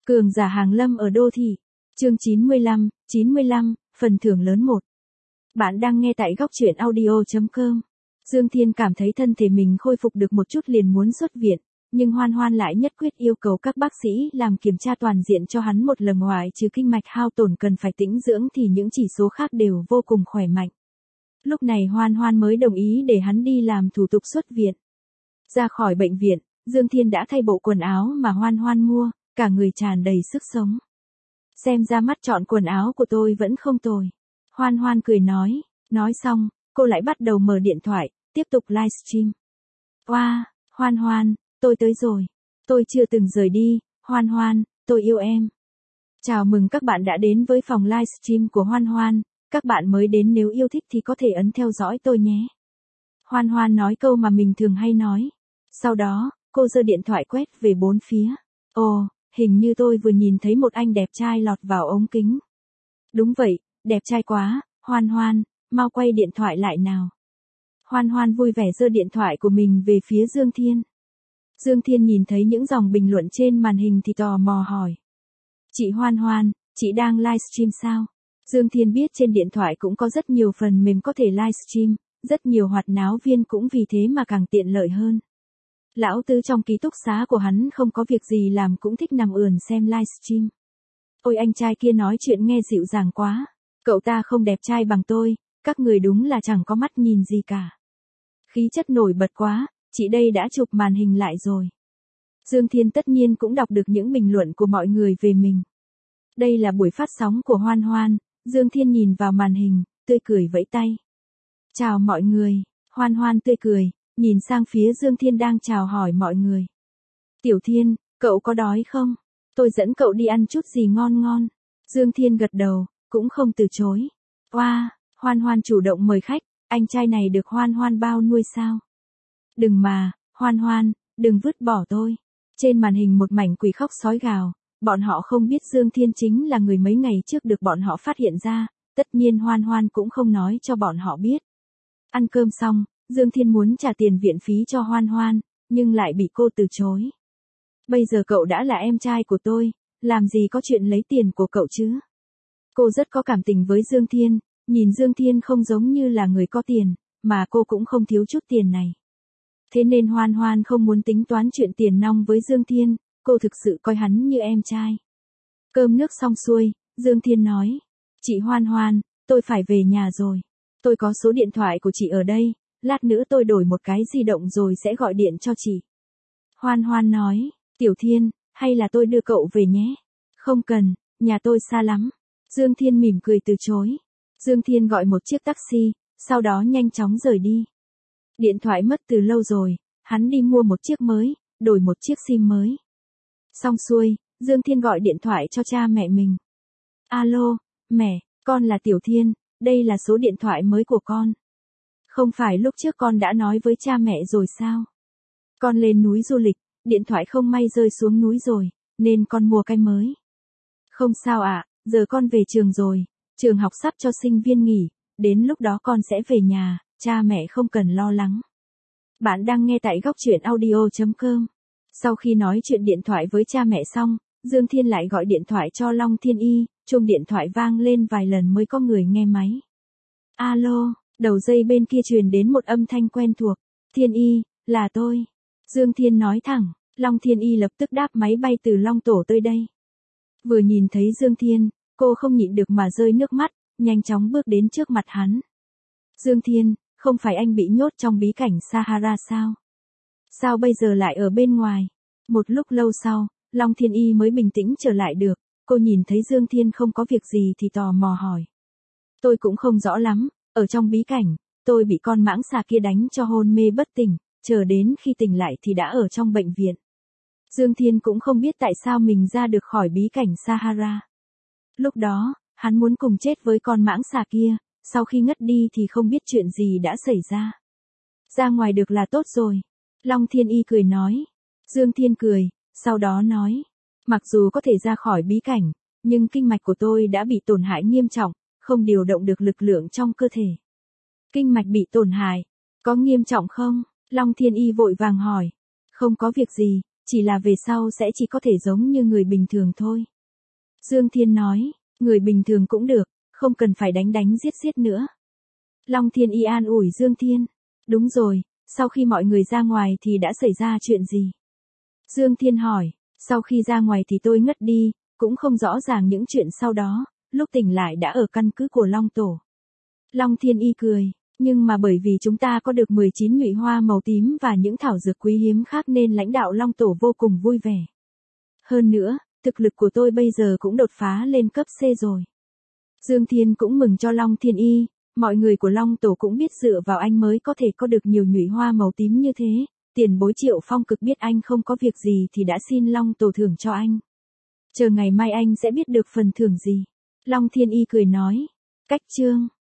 Cường giả hàng lâm ở đô thị. Chương 95, phần thưởng lớn 1. Bạn đang nghe tại góc truyện audio.com. Dương Thiên cảm thấy thân thể mình khôi phục được một chút liền muốn xuất viện, nhưng Hoan Hoan lại nhất quyết yêu cầu các bác sĩ làm kiểm tra toàn diện cho hắn một lần, ngoại trừ kinh mạch hao tổn cần phải tĩnh dưỡng thì những chỉ số khác đều vô cùng khỏe mạnh. Lúc này Hoan Hoan mới đồng ý để hắn đi làm thủ tục xuất viện. Ra khỏi bệnh viện, Dương Thiên đã thay bộ quần áo mà Hoan Hoan mua, cả người tràn đầy sức sống. Xem ra mắt chọn quần áo của tôi vẫn không tồi. Hoan Hoan cười nói xong, cô lại bắt đầu mở điện thoại, tiếp tục livestream. Wow, Hoan Hoan, tôi tới rồi. Tôi chưa từng rời đi, Hoan Hoan, tôi yêu em. Chào mừng các bạn đã đến với phòng livestream của Hoan Hoan. Các bạn mới đến nếu yêu thích thì có thể ấn theo dõi tôi nhé. Hoan Hoan nói câu mà mình thường hay nói. Sau đó, cô giơ điện thoại quét về bốn phía. Ồ, hình như tôi vừa nhìn thấy một anh đẹp trai lọt vào ống kính. Đúng vậy, đẹp trai quá, Hoan Hoan, mau quay điện thoại lại nào. Hoan Hoan vui vẻ giơ điện thoại của mình về phía Dương Thiên. Dương Thiên nhìn thấy những dòng bình luận trên màn hình thì tò mò hỏi. Chị Hoan Hoan, chị đang livestream sao? Dương Thiên biết trên điện thoại cũng có rất nhiều phần mềm có thể livestream, rất nhiều hoạt náo viên cũng vì thế mà càng tiện lợi hơn. Lão Tứ trong ký túc xá của hắn không có việc gì làm cũng thích nằm ườn xem livestream. Ôi anh trai kia nói chuyện nghe dịu dàng quá. Cậu ta không đẹp trai bằng tôi, các người đúng là chẳng có mắt nhìn gì cả. Khí chất nổi bật quá, chị đây đã chụp màn hình lại rồi. Dương Thiên tất nhiên cũng đọc được những bình luận của mọi người về mình. Đây là buổi phát sóng của Hoan Hoan, Dương Thiên nhìn vào màn hình, tươi cười vẫy tay. Chào mọi người, Hoan Hoan tươi cười, nhìn sang phía Dương Thiên đang chào hỏi mọi người. Tiểu Thiên, cậu có đói không? Tôi dẫn cậu đi ăn chút gì ngon ngon. Dương Thiên gật đầu, cũng không từ chối. Wow, Hoan Hoan chủ động mời khách, anh trai này được Hoan Hoan bao nuôi sao? Đừng mà, Hoan Hoan, đừng vứt bỏ tôi. Trên màn hình một mảnh quỷ khóc sói gào, bọn họ không biết Dương Thiên chính là người mấy ngày trước được bọn họ phát hiện ra, tất nhiên Hoan Hoan cũng không nói cho bọn họ biết. Ăn cơm xong, Dương Thiên muốn trả tiền viện phí cho Hoan Hoan, nhưng lại bị cô từ chối. Bây giờ cậu đã là em trai của tôi, làm gì có chuyện lấy tiền của cậu chứ? Cô rất có cảm tình với Dương Thiên, nhìn Dương Thiên không giống như là người có tiền, mà cô cũng không thiếu chút tiền này. Thế nên Hoan Hoan không muốn tính toán chuyện tiền nong với Dương Thiên, cô thực sự coi hắn như em trai. Cơm nước xong xuôi, Dương Thiên nói. Chị Hoan Hoan, tôi phải về nhà rồi. Tôi có số điện thoại của chị ở đây, lát nữa tôi đổi một cái di động rồi sẽ gọi điện cho chị. Hoan Hoan nói, Tiểu Thiên, hay là tôi đưa cậu về nhé? Không cần, nhà tôi xa lắm. Dương Thiên mỉm cười từ chối. Dương Thiên gọi một chiếc taxi, sau đó nhanh chóng rời đi. Điện thoại mất từ lâu rồi, hắn đi mua một chiếc mới, đổi một chiếc SIM mới. Xong xuôi, Dương Thiên gọi điện thoại cho cha mẹ mình. Alo, mẹ, con là Tiểu Thiên, đây là số điện thoại mới của con. Không phải lúc trước con đã nói với cha mẹ rồi sao? Con lên núi du lịch, điện thoại không may rơi xuống núi rồi, nên con mua cái mới. Không sao ạ, giờ con về trường rồi, trường học sắp cho sinh viên nghỉ, đến lúc đó con sẽ về nhà, cha mẹ không cần lo lắng. Bạn đang nghe tại góc truyện audio.com. Sau khi nói chuyện điện thoại với cha mẹ xong, Dương Thiên lại gọi điện thoại cho Long Thiên Y, chuông điện thoại vang lên vài lần mới có người nghe máy. Alo, đầu dây bên kia truyền đến một âm thanh quen thuộc. Thiên Y, là tôi. Dương Thiên nói thẳng, Long Thiên Y lập tức đáp máy bay từ Long Tổ tới đây. Vừa nhìn thấy Dương Thiên, cô không nhịn được mà rơi nước mắt, nhanh chóng bước đến trước mặt hắn. Dương Thiên, không phải anh bị nhốt trong bí cảnh Sahara sao? Sao bây giờ lại ở bên ngoài? Một lúc lâu sau, Long Thiên Y mới bình tĩnh trở lại được, cô nhìn thấy Dương Thiên không có việc gì thì tò mò hỏi. Tôi cũng không rõ lắm, ở trong bí cảnh, tôi bị con mãng xà kia đánh cho hôn mê bất tỉnh, chờ đến khi tỉnh lại thì đã ở trong bệnh viện. Dương Thiên cũng không biết tại sao mình ra được khỏi bí cảnh Sahara. Lúc đó, hắn muốn cùng chết với con mãng xà kia, sau khi ngất đi thì không biết chuyện gì đã xảy ra. Ra ngoài được là tốt rồi. Long Thiên Y cười nói. Dương Thiên cười, sau đó nói. Mặc dù có thể ra khỏi bí cảnh, nhưng kinh mạch của tôi đã bị tổn hại nghiêm trọng, không điều động được lực lượng trong cơ thể. Kinh mạch bị tổn hại, có nghiêm trọng không? Long Thiên Y vội vàng hỏi. Không có việc gì, Chỉ là về sau sẽ chỉ có thể giống như người bình thường thôi. Dương Thiên nói, người bình thường cũng được, không cần phải đánh đánh giết giết nữa. Long Thiên Y an ủi Dương Thiên. Đúng rồi, sau khi mọi người ra ngoài thì đã xảy ra chuyện gì? Dương Thiên hỏi, sau khi ra ngoài thì tôi ngất đi, cũng không rõ ràng những chuyện sau đó, lúc tỉnh lại đã ở căn cứ của Long Tổ. Long Thiên Y cười, nhưng mà bởi vì chúng ta có được 19 nhụy hoa màu tím và những thảo dược quý hiếm khác nên lãnh đạo Long Tổ vô cùng vui vẻ. Hơn nữa, thực lực của tôi bây giờ cũng đột phá lên cấp C rồi. Dương Thiên cũng mừng cho Long Thiên Y, mọi người của Long Tổ cũng biết dựa vào anh mới có thể có được nhiều nhụy hoa màu tím như thế. Tiền bối Triệu Phong Cực biết anh không có việc gì thì đã xin Long Tổ thưởng cho anh. Chờ ngày mai anh sẽ biết được phần thưởng gì. Long Thiên Y cười nói. Cách chương